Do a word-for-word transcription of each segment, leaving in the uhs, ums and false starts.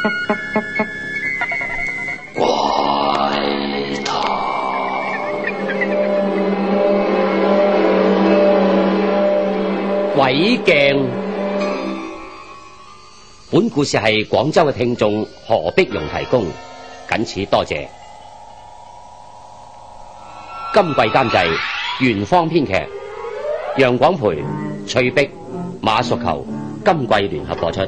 怪談鬼鏡。本故事係廣州嘅聽眾何碧蓉提供，謹此多謝。今季監製元芳，編劇楊廣培、翠碧、馬淑球，今季聯合播出。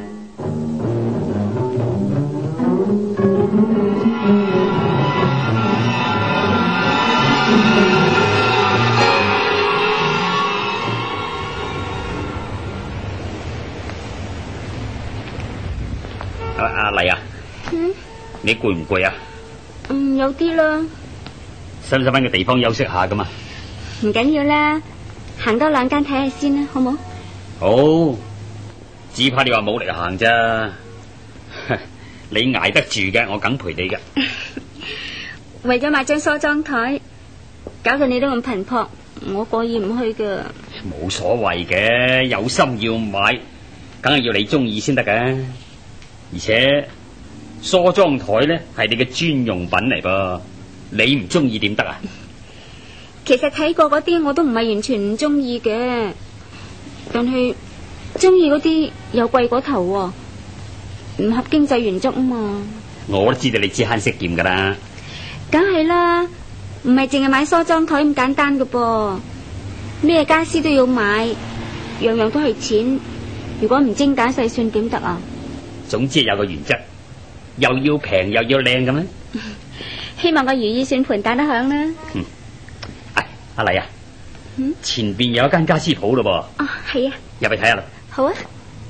阿阿麗啊， 嗯， 你攰唔攰啊？ 嗯，有啲啦。 使唔使搵個地方休息下噶嘛？ 唔緊要啦，行多兩間睇下先啦，好冇？ 好，只怕你話冇力行咋。你捱得住嘅，我梗陪你嘅。 為咗買張梳妝台，搞到你都咁頻撲，我過意唔去噶。 冇所謂嘅，有心要買，梗係要你中意先得嘅。而且梳妝台咧係你嘅專用品嚟噃，你唔中意點得啊？ 其實睇過嗰啲我都唔係完全唔中意嘅，但係中意嗰啲又貴過頭喎，唔合經濟原則啊嘛。 我都知道你知慳識儉噶啦， 梗係啦，唔係淨係買梳妝台咁簡單噶噃，咩家私都要買，樣樣都係錢，如果唔精打細算點得啊？ 總之有個原則，又要平又要靚咁咧。 希望個如意算盤打得響啦。 嗯，哎，阿麗啊， 嗯， 前邊有一間家私鋪咯噃。 哦，係啊， 入去睇下啦。 好啊。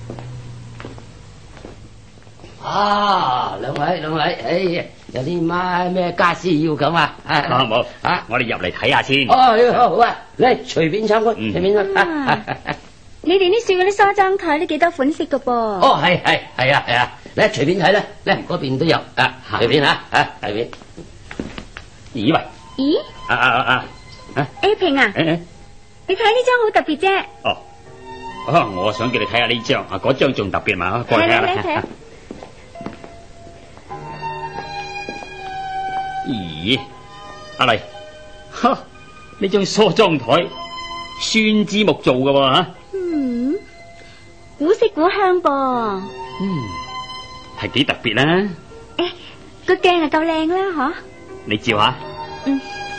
啊，兩位兩位，哎呀，有啲咩咩家私要咁啊？ 啊冇啊， 我哋入嚟睇下先。 哦，好啊，嚟隨便參觀，隨便啊。你哋呢處嗰啲梳妝台都幾多款式噶噃？ 哦，係係係啊係啊，嚟隨便睇啦，嚟嗰邊都有啊，隨便吓啊，隨便。 咦喂？ 咦？ 啊啊啊啊！ A 平啊， 誒誒， 你睇呢張好特別啫。 哦，啊，我想叫你睇下呢張，啊，嗰張仲特別嘛，過嚟睇下啦。 睇。 咦，阿麗，哈，呢張梳妝台酸枝木做嘅喎吓。 嗯，古色古香噃。 嗯，係幾特別啦。 誒，個鏡啊夠靚啦，嗬。 你照下。 嗯。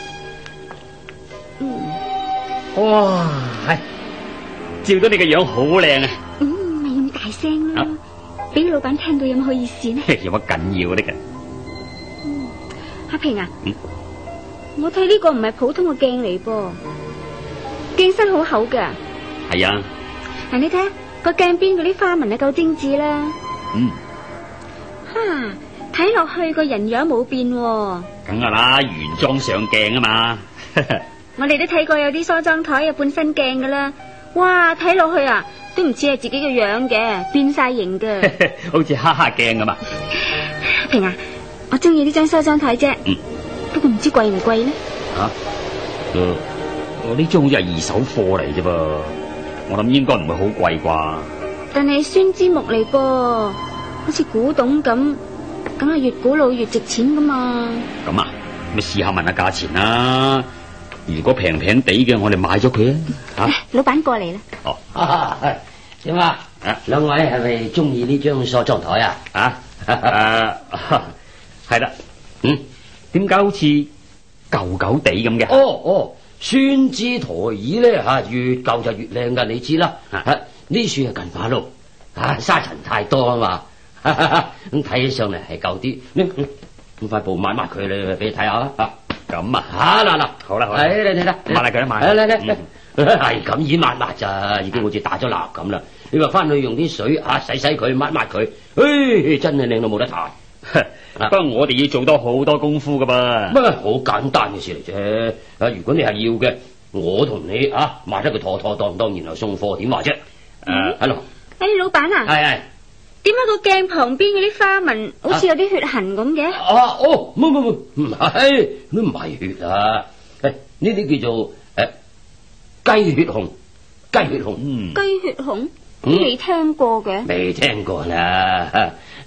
嗯。 哇，係，照到你個樣好靚啊。 嗯，咪咁大聲啦，俾老闆聽到有乜好意思呢？ 有乜緊要呢嘅？ 嗯，阿平啊， 嗯， 我睇呢個唔係普通嘅鏡嚟噃，鏡身好厚噶。 係啊。 嗱，你睇下個鏡邊嗰啲花紋啊，夠精緻啦。 嗯。 哈，睇落去個人樣冇變喎。 梗係啦，原裝上鏡啊嘛。 我哋都睇過有啲梳妝台有半身鏡噶啦，哇，睇落去啊，都唔似係自己嘅樣嘅，變晒形噶。 好似哈哈鏡咁嘛。 平啊，我中意呢張梳妝台啫。 嗯。 不過唔知貴唔貴呢？ 吓、啊，誒，我呢張好似係二手貨嚟啫噃，我諗應該唔會好貴啩。但係酸枝木嚟噃，好似古董咁，梗係越古老越值錢噶嘛。 咁啊，咪試下問下價錢啦。如果平平地嘅，我哋買咗佢啊！吓， 老闆過嚟啦。 哦，點啊？兩位係咪中意呢張梳妝台啊？ 啊，誒，係啦。嗯，點解好似舊舊地咁嘅？ 哦哦，酸枝台椅咧吓，越舊就越靚噶，你知啦。啊，呢處係近馬路，啊沙塵太多啊嘛，咁睇起上嚟係舊啲。咁塊布抹抹佢，你俾你睇下啊。 咁啊， 吓嗱嗱， 好啦好啦， 嚟嚟嚟啦， 抹下佢啦，抹。 嚟嚟嚟，係咁已抹抹咋，已經好似打咗蠟咁啦。你話翻去用啲水啊洗洗佢，抹抹佢，誒，真係靚到冇得彈。 不過我哋要做多好多功夫噶噃。 乜好簡單嘅事嚟啫。啊，如果你係要嘅，我同你啊抹得佢妥妥當當，然後送貨，點話啫？誒，係咯。 誒，老闆啊。係係。點解個鏡旁邊嗰啲花紋好似有啲血痕咁嘅？ 啊哦，唔唔唔，唔係，都唔係血啊！誒，呢啲叫做誒雞血紅，雞血紅。 嗯，雞血紅，未聽過嘅。 未聽過啦。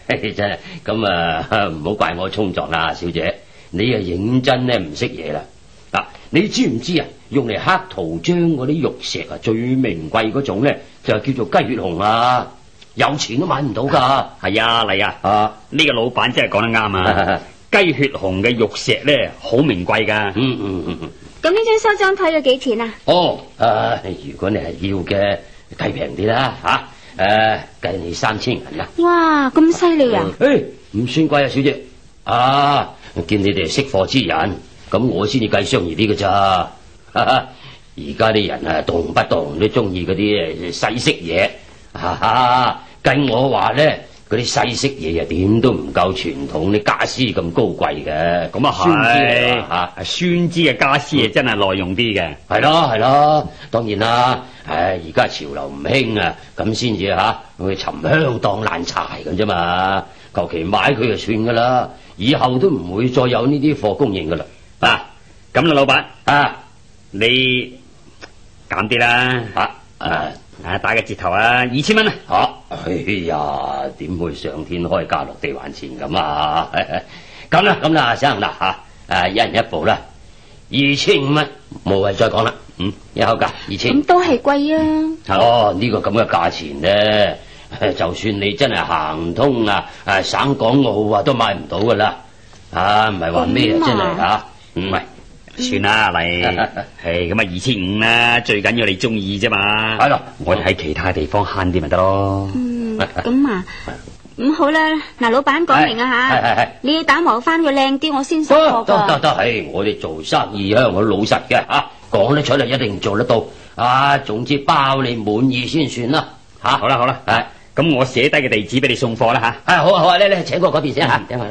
真係咁啊，唔好怪我衝撞啦，小姐，你啊認真咧唔識嘢啦。嗱，你知唔知啊？用嚟刻圖章嗰啲玉石啊，最名貴嗰種咧，就係叫做雞血紅啊，有錢都買唔到噶。 係啊，嚟啊， 啊， 呢個老闆真係講得啱啊！雞血紅嘅玉石咧，好名貴噶。 嗯嗯嗯嗯。 咁呢張梳妝台要幾錢啊？ 哦，啊，如果你係要嘅，計平啲啦，吓、誒，計你三千銀啦。 哇，咁犀利啊！ 誒，唔算貴啊，小姐。啊，見你哋係識貨之人，咁我先至計相宜啲嘅咋。而家啲人啊，動不動都中意嗰啲西式嘢，哈哈，計我話咧，嗰啲西式嘢啊，點都唔夠傳統啲家私咁高貴嘅。 咁啊係，吓，酸枝嘅家私啊，真係耐用啲嘅。 係咯係咯，當然啦。唉，而家潮流唔興啊，咁先至吓去沉香當爛柴咁啫嘛。求其買佢就算噶啦，以後都唔會再有呢啲貨供應噶啦。 啊，咁啦，老闆啊， 你減啲啦，吓， 啊啊打個折頭啊，二千蚊啊。 吓，哎呀，點會上天開價落地還錢咁啊？咁啦咁啦，生啦吓，誒，一人一步啦，二千五蚊，無謂再講啦。嗯，一口價二千。 咁都係貴啊！ 哦，呢、這個咁嘅價錢咧，就算你真係行通啊，誒省港澳啊，都買唔到噶啦。啊，唔係話咩啊，真係吓。 唔係，算啦，嚟，係咁啊，二千五啦，最緊要你中意啫嘛。 係咯， 我哋喺其他地方慳啲咪得咯。 嗯，咁啊，咁好啦，嗱，老闆講明啊係係係吓，你要打磨翻個靚啲，我先收貨得得噶。 得，係我哋做生意啊，我老實嘅吓，講得出嚟一定做得到。啊，總之包你滿意先算啦。吓， 好啦好啦，係，咁我寫低個地址俾你送貨啦吓。 係好啊好啊，你你請過嗰邊先吓，等我啦。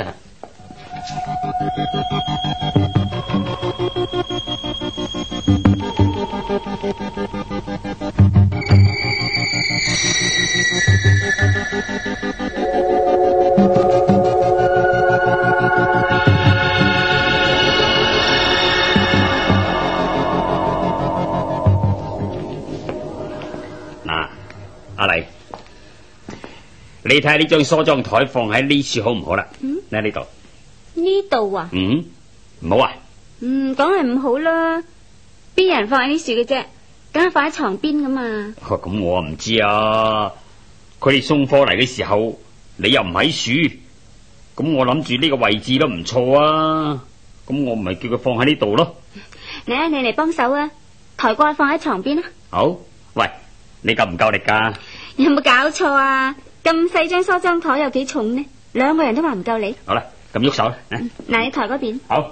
嗱，阿麗，你睇下呢張梳妝台放喺呢處好唔好啦？ 嗯， 喺呢度。 呢度啊？ 嗯，唔好啊。 嗯，梗係唔好啦。邊有人放喺呢樹嘅啫？梗係放喺床邊噶嘛。 哦，咁我唔知啊。佢哋送貨嚟嘅時候，你又唔喺樹，咁我諗住呢個位置都唔錯啊。咁我唔係叫佢放喺呢度咯。 嚟啊，你嚟幫手啊！抬過去放喺床邊啊。 好，喂，你夠唔夠力噶？ 有冇搞錯啊？咁細張梳妝台有幾重呢？兩個人都話唔夠力。 好啦，咁喐手啦。 嗱，你抬嗰邊。 好，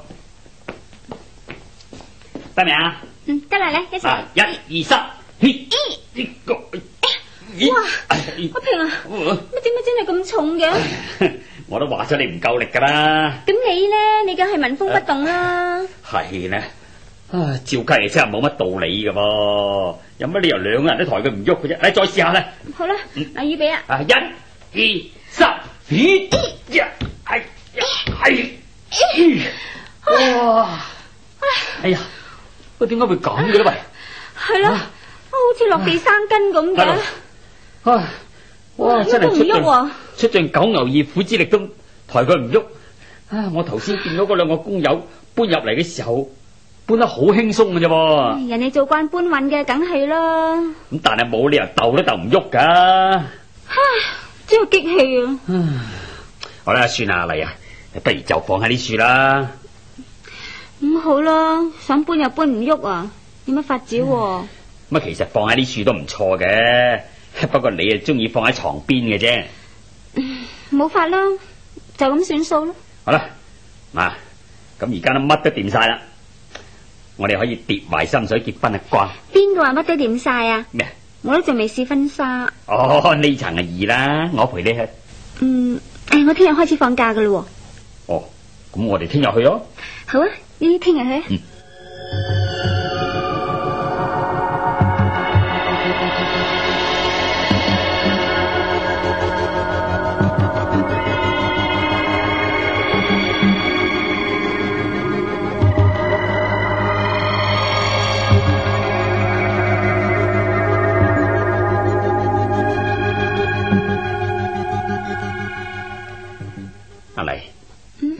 得未啊？ 嗯，得啦，嚟一齊。 一、二、三，嘿，呢個， 哇，阿平啊，乜點解真係咁重嘅？ 我都話咗你唔夠力噶啦。 咁你咧，你梗係紋風不動啦。 係呢，啊，照計嚟真係冇乜道理噶噃，有乜理由兩個人都抬佢唔喐嘅啫？嚟，再試下啦。 好啦，嗱，預備啊。 啊，一、二、三，咦，呀，係，係，哇，哎呀！喂，點解會咁嘅咧？喂， 係啦，好似落地生根咁嘅。 唉，哇，真係出唔喐啊！ 出盡九牛二虎之力都抬佢唔喐。啊，我頭先見到嗰兩個工友搬入嚟嘅時候，搬得好輕鬆嘅啫噃。 人哋做慣搬運嘅，梗係啦。 咁但係冇理由鬥都鬥唔喐噶。 唉，真係激氣啊！ 唉，好啦，算啦，嚟啊，不如就放喺呢處啦。 咁好啦，想搬又搬唔喐啊，有乜法子？咁啊，其實放喺呢處都唔錯嘅，不過你啊中意放喺床邊嘅啫。 冇法啦，就咁算數咯。 好啦，嗱，咁而家都乜都掂晒啦，我哋可以疊埋心水結婚啊！啩？ 邊個話乜都掂晒啊？ 咩？ 我都仲未試婚紗。 哦，呢層係易啦，我陪你去。 嗯，誒，我聽日開始放假噶啦。 哦，咁我哋聽日去咯。 好啊，呢聽日去。 嗯。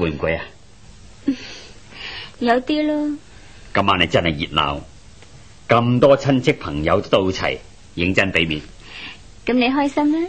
攰唔攰啊？ 有啲咯。 今晚你真係熱鬧，咁多親戚朋友都到齊，認真俾面。 咁你開心啦？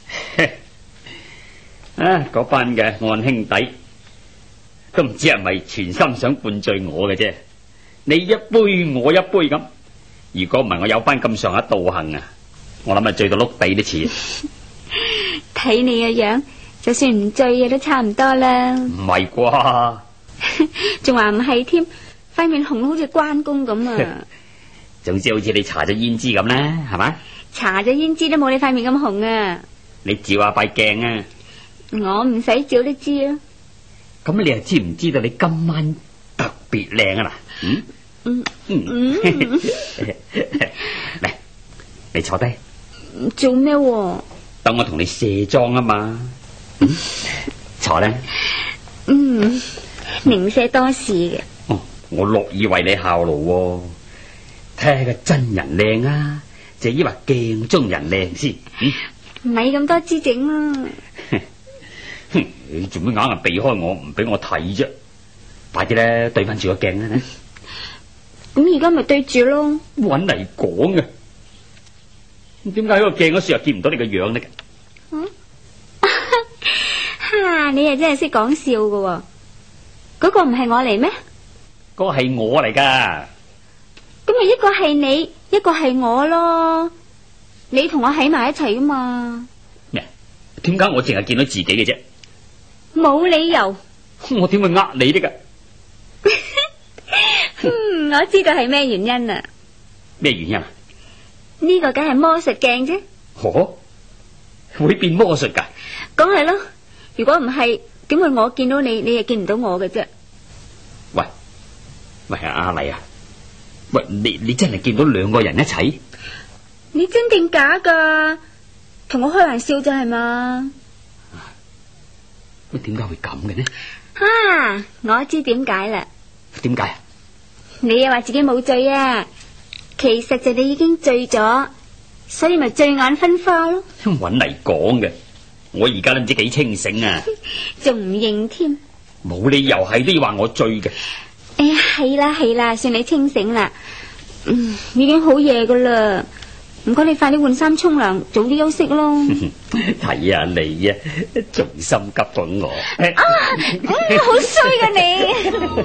啊，嗰班嘅岸兄弟都唔知係咪全心想灌醉我嘅啫。你一杯我一杯咁，如果唔係我有翻咁上下道行啊，我諗係醉到碌地都似。 睇你嘅樣，就算唔醉嘅都差唔多啦。 唔係啩？ 仲話唔係添，塊面紅到好似關公咁啊！ 總之好似你搽咗胭脂咁啦，係嘛？ 搽咗胭脂都冇你塊面咁紅啊！ 你照下塊鏡啊！ 我唔使照都知啊！ 咁你又知唔知道你今晚特別靚啊？嗱，嗯嗯嗯，嚟，你坐低。 做咩啊？ 等我同你卸妝啊嘛。嗯，坐啦。 嗯，零舍多事嘅。 哦，我樂意為你效勞。睇下個真人靚啊，就以為鏡中人靚先。嗯， 咪咁多姿整啦。 哼，你做咩硬係避開我，唔俾我睇啫？快啲咧，對翻住個鏡啦。 咁而家咪對住咯。 搵嚟講嘅，點解喺個鏡嗰時又見唔到你個樣呢？ 嗯，哈，你又真係識講笑㗎。嗰個唔係我嚟咩？ 嗰個係我嚟噶。 咁咪一個係你，一個係我咯。你同我喺埋一齊噶嘛？ 咩？點解我淨係見到自己嘅啫？ 冇理由。 我點會呃你的噶？ 嗯，我知道係咩原因啦。 咩原因啊？ 呢個梗係魔術鏡啫。 哦，會變魔術噶？ 講係咯。如果唔係，點會我見到你，你又見唔到我嘅啫？ 喂喂，阿麗啊！喂，你你真係見到兩個人一齊？ 你真定假噶？同我開玩笑啫係嘛？ 乜點解會咁嘅呢？ 啊，我知點解啦。 點解？ 你又話自己冇醉啊？其實就你已經醉咗，所以咪醉眼昏花咯。 搵嚟講嘅，我而家都唔知幾清醒啊！ 仲唔認添？ 冇理由係都要話我醉嘅。 哎呀，係啦係啦，算你清醒啦。嗯，已經好夜噶啦，唔該你快啲換衫沖涼，早啲休息咯。 睇下你啊，仲心急過我。 啊，嗯，好衰噶你。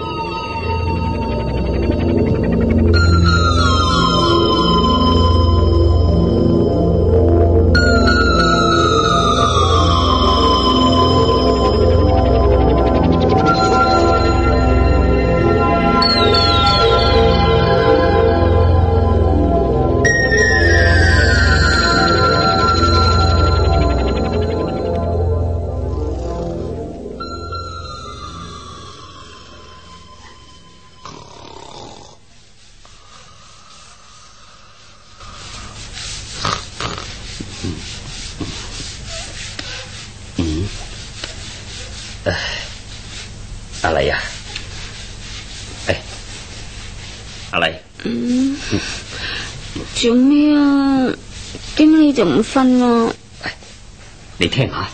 阿麗啊，誒，阿麗， 嗯，做咩啊？點解你就唔瞓啊？ 你聽下，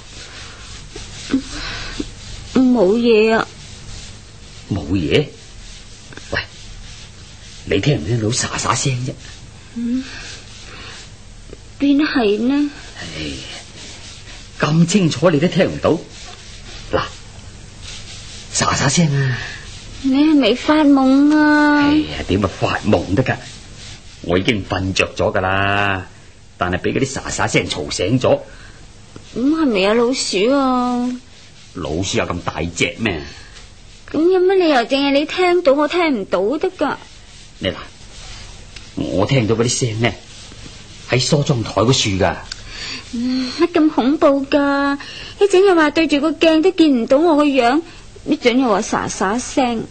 冇嘢啊， 冇嘢。喂，你聽唔聽到沙沙聲啫？ 嗯，邊係呢？ 唉，咁清楚你都聽唔到？嗱，沙沙聲啊！ 你係咪發夢啊？ 哎呀，點啊發夢得噶？我已經瞓着咗噶啦，但係俾嗰啲沙沙聲嘈醒咗。 咁係咪有老鼠啊？ 老鼠有咁大隻咩？ 咁有乜理由淨係你聽到我聽唔到得噶？ 你嗱，我聽到嗰啲聲呢，喺梳妝台嗰處噶。 嗯，乜咁恐怖噶？一陣又話對住個鏡都見唔到我個樣，一陣又話沙沙聲。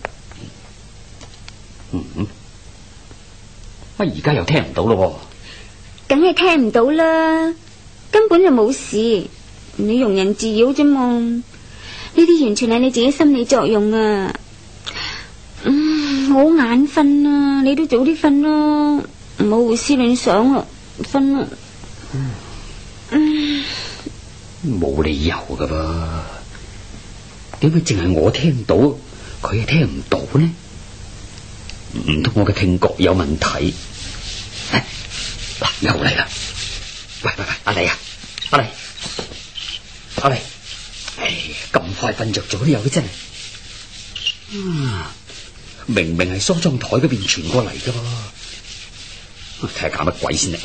嗯，乜而家又聽唔到咯？ 梗係聽唔到啦，根本就冇事，你庸人自擾啫嘛。呢啲完全係你自己心理作用啊。嗯，我好眼瞓啊，你都早啲瞓咯，唔好胡思亂想啦，瞓啦。 嗯，冇理由噶噃， 點解淨係我聽到，佢又聽唔到呢？唔通我嘅聽覺有問題？嗱，又嚟啦！喂喂喂，阿麗啊，阿麗，阿麗，唉，咁快瞓着咗都有嘅真係。嗯，明明係梳妝台嗰邊傳過嚟噶噃，睇下搞乜鬼先嚟。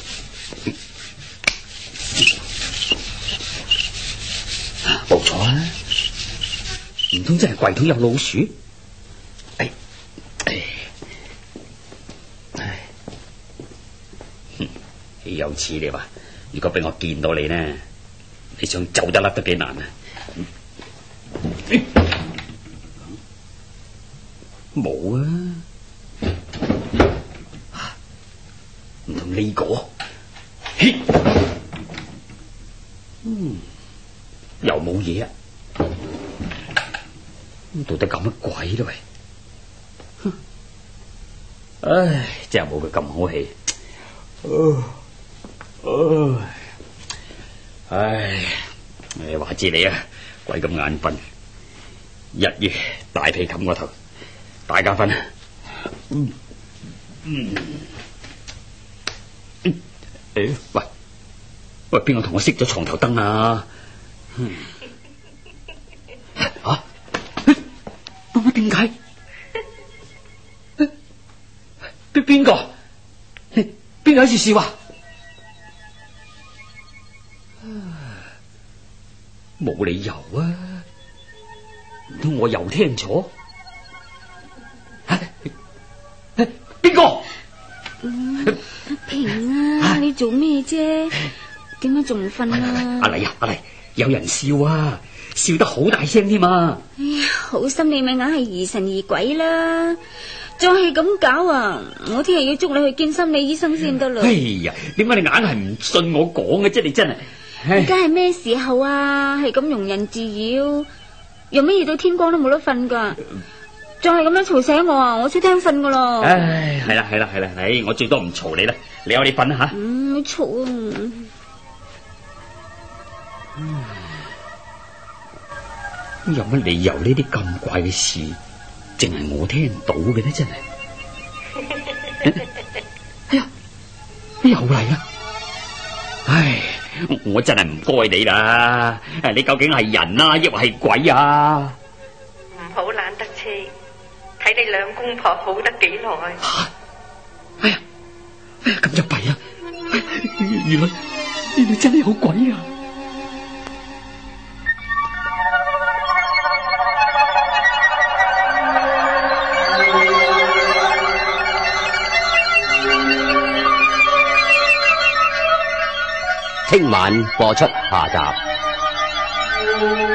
冇錯啊，唔通真係櫃桶有老鼠？哎哎唉，有似你話，如果俾我見到你呢，你想走得甩都幾難啊！冇啊，唔同呢個，嘿，嗯，又冇嘢啊！到底搞乜鬼咧？喂，唉，真係冇佢咁好氣。唉，唉，話知你啊，鬼咁眼瞓，一於大被冚個頭，大家瞓。嗯嗯，誒，喂喂，邊個同我熄咗床頭燈啊？嗯，啊？點解？邊邊個？邊個喺處笑啊？冇理由啊！唔通我又聽錯？邊個？ 嗯，平啊，你做咩啫？點解仲唔瞓啊？ 阿麗啊，阿麗，有人笑啊！笑得好大聲添啊！ 哎呀，好心你咪硬係疑神疑鬼啦！再係咁搞啊，我聽日要捉你去見心理醫生先得啦！ 哎呀，點解你硬係唔信我講嘅啫？你真係， 而家係咩時候啊？係咁庸人自擾，用乜嘢到天光都冇得瞓噶？再係咁樣嘈醒我啊，我出廳瞓噶咯！ 唉，係啦係啦係啦，唉，我最多唔嘈你啦，你有你瞓啦吓。 嗯，嘈啊！ 嗯，有乜理由呢啲咁怪嘅事，淨係我聽到嘅咧？真係，哎呀，又嚟啦！唉，我真係唔該你啦！你究竟係人啊，抑或係鬼啊？ 唔好懶得車，睇你兩公婆好得幾耐。 啊！哎呀，哎呀，咁就弊啦！原來原來真係好鬼啊！ 聽晚播出下集。